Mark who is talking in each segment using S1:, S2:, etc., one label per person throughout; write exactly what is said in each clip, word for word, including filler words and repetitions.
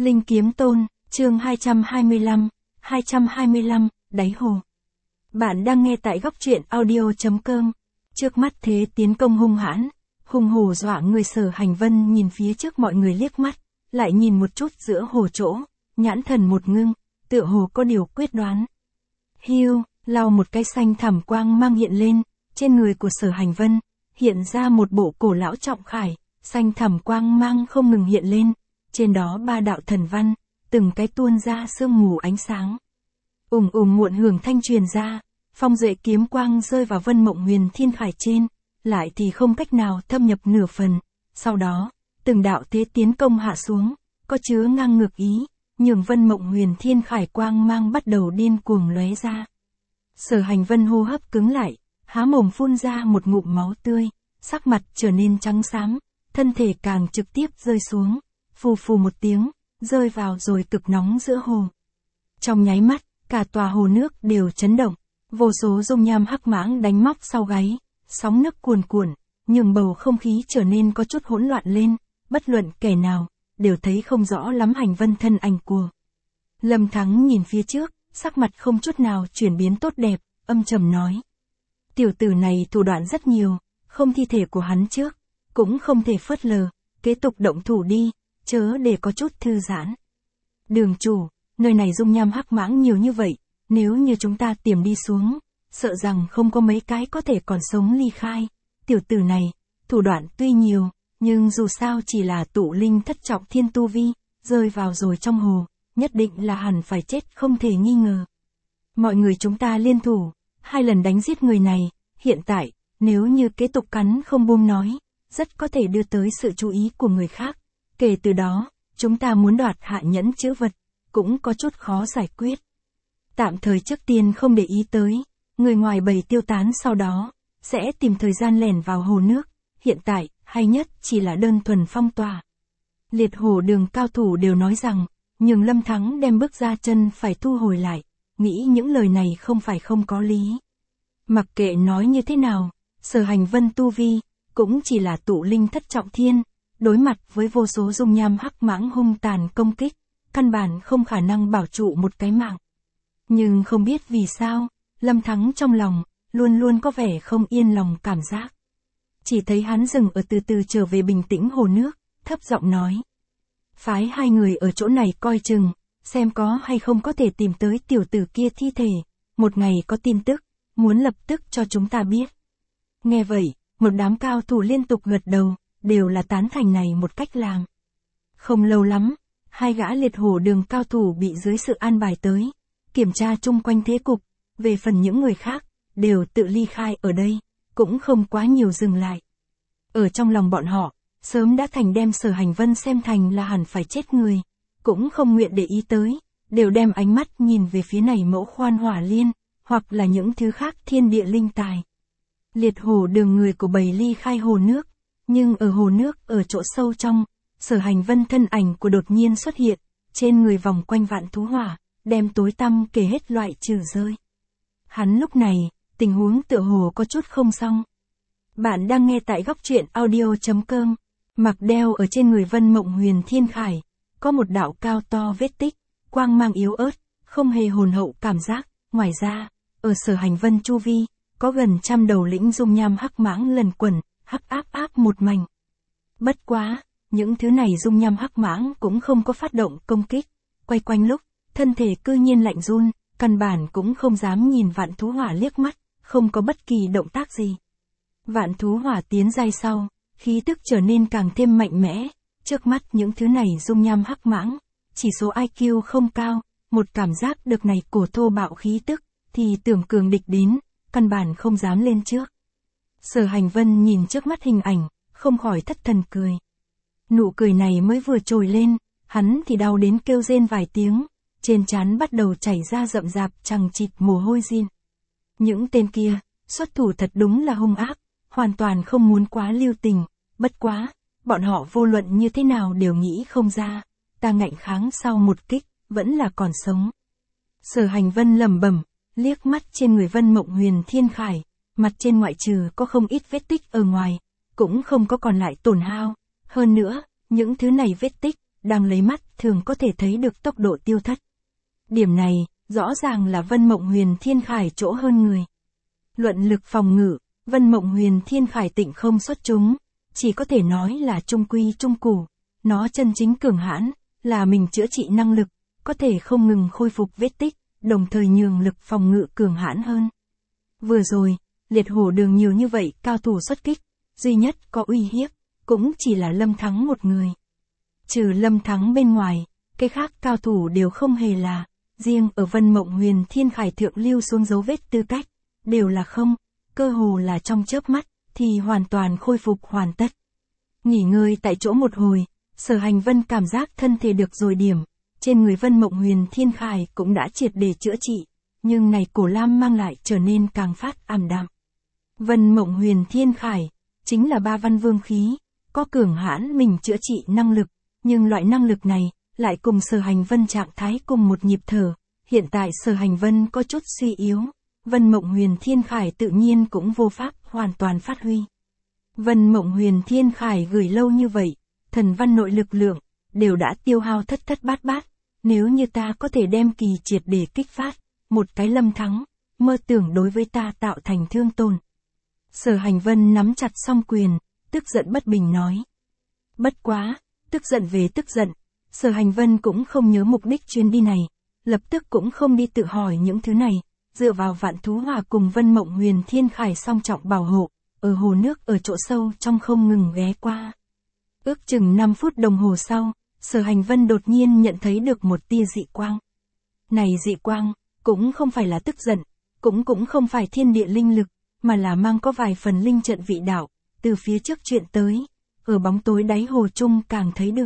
S1: Linh Kiếm Tôn, chương hai trăm hai mươi lăm, hai trăm hai mươi lăm, đáy hồ. Bạn đang nghe tại góc truyện audio.com. Trước mắt thế tiến công hung hãn, hung hổ dọa người. Sở Hành Vân nhìn phía trước mọi người liếc mắt, lại nhìn một chút giữa hồ chỗ, nhãn thần một ngưng, tựa hồ có điều quyết đoán. Hiu, lau một cái xanh thẳm quang mang hiện lên, trên người của Sở Hành Vân, hiện ra một bộ cổ lão trọng khải, xanh thẳm quang mang không ngừng hiện lên, trên đó ba đạo thần văn, từng cái tuôn ra sương mù ánh sáng. Ùng ùng muộn hưởng thanh truyền ra, phong duệ kiếm quang rơi vào Vân Mộng Huyền Thiên Khải trên, lại thì không cách nào thâm nhập nửa phần. Sau đó, từng đạo thế tiến công hạ xuống, có chứa ngang ngược ý, nhường Vân Mộng Huyền Thiên Khải quang mang bắt đầu điên cuồng lóe ra. Sở Hành Vân hô hấp cứng lại, há mồm phun ra một ngụm máu tươi, sắc mặt trở nên trắng xám, thân thể càng trực tiếp rơi xuống, phù phù một tiếng, rơi vào rồi cực nóng giữa hồ. Trong nháy mắt, cả tòa hồ nước đều chấn động, vô số dung nham hắc mãng đánh móc sau gáy, sóng nước cuồn cuộn, nhường bầu không khí trở nên có chút hỗn loạn lên, bất luận kẻ nào, đều thấy không rõ lắm Hành Vân thân ảnh của. Lâm Thắng nhìn phía trước, sắc mặt không chút nào chuyển biến tốt đẹp, âm trầm nói. Tiểu tử này thủ đoạn rất nhiều, không thi thể của hắn trước, cũng không thể phớt lờ, kế tục động thủ đi, chớ để có chút thư giãn. Đường chủ, nơi này dung nham hắc mãng nhiều như vậy, nếu như chúng ta tiềm đi xuống, sợ rằng không có mấy cái có thể còn sống ly khai. Tiểu tử này, thủ đoạn tuy nhiều, nhưng dù sao chỉ là tụ linh thất trọng thiên tu vi, rơi vào rồi trong hồ, nhất định là hẳn phải chết không thể nghi ngờ. Mọi người chúng ta liên thủ, hai lần đánh giết người này, hiện tại, nếu như kế tục cắn không buông nói, rất có thể đưa tới sự chú ý của người khác. Kể từ đó, chúng ta muốn đoạt hạ nhẫn chữ vật, cũng có chút khó giải quyết. Tạm thời trước tiên không để ý tới, người ngoài bầy tiêu tán sau đó, sẽ tìm thời gian lẻn vào hồ nước, hiện tại, hay nhất chỉ là đơn thuần phong tỏa. Liệt hồ đường cao thủ đều nói rằng, nhường Lâm Thắng đem bước ra chân phải thu hồi lại, nghĩ những lời này không phải không có lý. Mặc kệ nói như thế nào, Sở Hành Vân tu vi, cũng chỉ là tụ linh thất trọng thiên, đối mặt với vô số dung nham hắc mãng hung tàn công kích, căn bản không khả năng bảo trụ một cái mạng. Nhưng không biết vì sao, Lâm Thắng trong lòng, luôn luôn có vẻ không yên lòng cảm giác. Chỉ thấy hắn dừng ở từ từ trở về bình tĩnh hồ nước, thấp giọng nói. Phái hai người ở chỗ này coi chừng, xem có hay không có thể tìm tới tiểu tử kia thi thể, một ngày có tin tức, muốn lập tức cho chúng ta biết. Nghe vậy, một đám cao thủ liên tục gật đầu, đều là tán thành này một cách làm. Không lâu lắm, hai gã liệt hổ đường cao thủ bị dưới sự an bài tới, kiểm tra chung quanh thế cục, về phần những người khác, đều tự ly khai ở đây, cũng không quá nhiều dừng lại. Ở trong lòng bọn họ, sớm đã thành đem Sở Hành Vân xem thành là hẳn phải chết người, cũng không nguyện để ý tới, đều đem ánh mắt nhìn về phía này mẫu khoan hỏa liên, hoặc là những thứ khác thiên địa linh tài. Liệt hổ đường người của bầy ly khai hồ nước, nhưng ở hồ nước ở chỗ sâu trong, Sở Hành Vân thân ảnh của đột nhiên xuất hiện, trên người vòng quanh vạn thú hỏa, đem tối tăm kể hết loại trừ rơi. Hắn lúc này, tình huống tựa hồ có chút không xong. Bạn đang nghe tại góc truyện audio.com, mặc đeo ở trên người Vân Mộng Huyền Thiên Khải, có một đạo cao to vết tích, quang mang yếu ớt, không hề hồn hậu cảm giác. Ngoài ra, ở Sở Hành Vân chu vi, có gần trăm đầu lĩnh dung nham hắc mãng lần quẩn, hắc áp áp một mảnh. Bất quá, những thứ này dung nham hắc mãng cũng không có phát động công kích, quay quanh lúc, thân thể cư nhiên lạnh run, căn bản cũng không dám nhìn vạn thú hỏa liếc mắt, không có bất kỳ động tác gì. Vạn thú hỏa tiến giai sau, khí tức trở nên càng thêm mạnh mẽ, trước mắt những thứ này dung nham hắc mãng, chỉ số i kiu không cao, một cảm giác được này cổ thô bạo khí tức, thì tưởng cường địch đến, căn bản không dám lên trước. Sở Hành Vân nhìn trước mắt hình ảnh, không khỏi thất thần cười. Nụ cười này mới vừa trồi lên, hắn thì đau đến kêu rên vài tiếng, trên trán bắt đầu chảy ra rậm rạp chằng chịt mồ hôi rin. Những tên kia, xuất thủ thật đúng là hung ác, hoàn toàn không muốn quá lưu tình, bất quá, bọn họ vô luận như thế nào đều nghĩ không ra, ta ngạnh kháng sau một kích, vẫn là còn sống. Sở Hành Vân lẩm bẩm, liếc mắt trên người Vân Mộng Huyền Thiên Khải, mặt trên ngoại trừ có không ít vết tích ở ngoài, cũng không có còn lại tổn hao, hơn nữa, những thứ này vết tích, đang lấy mắt thường có thể thấy được tốc độ tiêu thất. Điểm này, rõ ràng là Vân Mộng Huyền Thiên Khải chỗ hơn người. Luận lực phòng ngự, Vân Mộng Huyền Thiên Khải tịnh không xuất chúng, chỉ có thể nói là trung quy trung củ. Nó chân chính cường hãn, là mình chữa trị năng lực, có thể không ngừng khôi phục vết tích, đồng thời nhường lực phòng ngự cường hãn hơn. Vừa rồi, liệt hổ đường nhiều như vậy cao thủ xuất kích, duy nhất có uy hiếp, cũng chỉ là Lâm Thắng một người. Trừ Lâm Thắng bên ngoài, cái khác cao thủ đều không hề là, riêng ở Vân Mộng Huyền Thiên Khải thượng lưu xuống dấu vết tư cách, đều là không, cơ hồ là trong chớp mắt, thì hoàn toàn khôi phục hoàn tất. Nghỉ ngơi tại chỗ một hồi, Sở Hành Vân cảm giác thân thể được rồi điểm, trên người Vân Mộng Huyền Thiên Khải cũng đã triệt để chữa trị, nhưng này cổ lam mang lại trở nên càng phát ảm đạm. Vân Mộng Huyền Thiên Khải, chính là ba văn vương khí, có cường hãn mình chữa trị năng lực, nhưng loại năng lực này, lại cùng Sở Hành Vân trạng thái cùng một nhịp thở, hiện tại Sở Hành Vân có chút suy yếu, Vân Mộng Huyền Thiên Khải tự nhiên cũng vô pháp hoàn toàn phát huy. Vân Mộng Huyền Thiên Khải gửi lâu như vậy, thần văn nội lực lượng, đều đã tiêu hao thất thất bát bát, nếu như ta có thể đem kỳ triệt để kích phát, một cái Lâm Thắng, mơ tưởng đối với ta tạo thành thương tổn. Sở Hành Vân nắm chặt song quyền, tức giận bất bình nói. Bất quá, tức giận về tức giận, Sở Hành Vân cũng không nhớ mục đích chuyến đi này, lập tức cũng không đi tự hỏi những thứ này, dựa vào Vạn Thú Hỏa cùng Vân Mộng Huyền Thiên Khải song trọng bảo hộ, ở hồ nước ở chỗ sâu trong không ngừng ghé qua. Ước chừng năm phút đồng hồ sau, Sở Hành Vân đột nhiên nhận thấy được một tia dị quang. Này dị quang, cũng không phải là tức giận, cũng cũng không phải thiên địa linh lực, mà là mang có vài phần linh trận vị đạo, từ phía trước chuyện tới, ở bóng tối đáy hồ chung càng thấy được.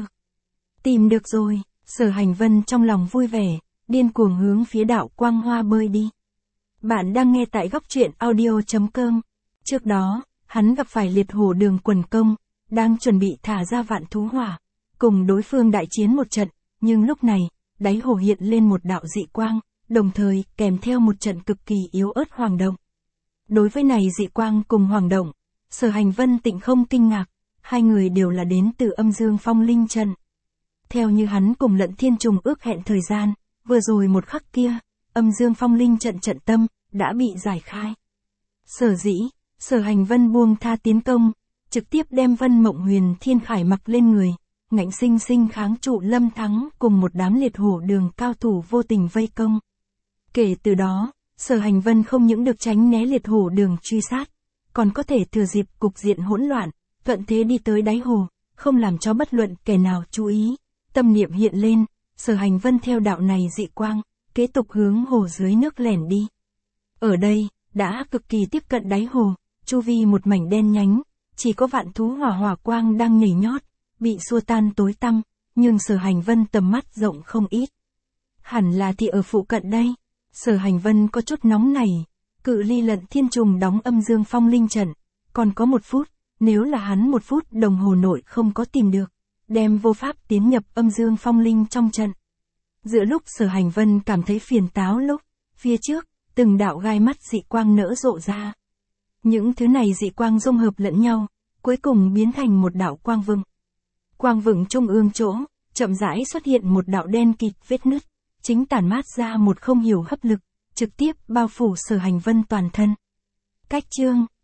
S1: Tìm được rồi, Sở Hành Vân trong lòng vui vẻ, điên cuồng hướng phía đạo quang hoa bơi đi. Bạn đang nghe tại góc truyện audio chấm com. Trước đó, hắn gặp phải liệt hổ đường quần công, đang chuẩn bị thả ra Vạn Thú Hỏa, cùng đối phương đại chiến một trận, nhưng lúc này, đáy hồ hiện lên một đạo dị quang, đồng thời kèm theo một trận cực kỳ yếu ớt hoàng động. Đối với này dị quang cùng hoàng động, Sở Hành Vân tịnh không kinh ngạc, hai người đều là đến từ Âm Dương Phong Linh trận. Theo như hắn cùng Lận Thiên Trùng ước hẹn thời gian, vừa rồi một khắc kia, Âm Dương Phong Linh trận trận tâm, đã bị giải khai. Sở dĩ, Sở Hành Vân buông tha tiến công, trực tiếp đem Vân Mộng Huyền Thiên Khải mặc lên người, ngạnh sinh sinh kháng trụ Lâm Thắng cùng một đám liệt hổ đường cao thủ vô tình vây công. Kể từ đó, Sở Hành Vân không những được tránh né liệt hổ đường truy sát, còn có thể thừa dịp cục diện hỗn loạn, thuận thế đi tới đáy hồ, không làm cho bất luận kẻ nào chú ý. Tâm niệm hiện lên, Sở Hành Vân theo đạo này dị quang, kế tục hướng hồ dưới nước lẻn đi. Ở đây, đã cực kỳ tiếp cận đáy hồ, chu vi một mảnh đen nhánh, chỉ có Vạn Thú Hỏa hỏa quang đang nhảy nhót, bị xua tan tối tăm, nhưng Sở Hành Vân tầm mắt rộng không ít. Hẳn là thì ở phụ cận đây. Sở Hành Vân có chút nóng nảy, cự ly Lận Thiên Trùng đóng Âm Dương Phong Linh trận, còn có một phút, nếu là hắn một phút đồng hồ nội không có tìm được, đem vô pháp tiến nhập Âm Dương Phong Linh trong trận. Giữa lúc Sở Hành Vân cảm thấy phiền táo lúc, phía trước, từng đạo gai mắt dị quang nở rộ ra. Những thứ này dị quang dung hợp lẫn nhau, cuối cùng biến thành một đạo quang vựng. Quang vựng trung ương chỗ, chậm rãi xuất hiện một đạo đen kịt vết nứt, chính tản mát ra một không hiểu hấp lực, trực tiếp bao phủ Sở Hành Vân toàn thân. Cách chương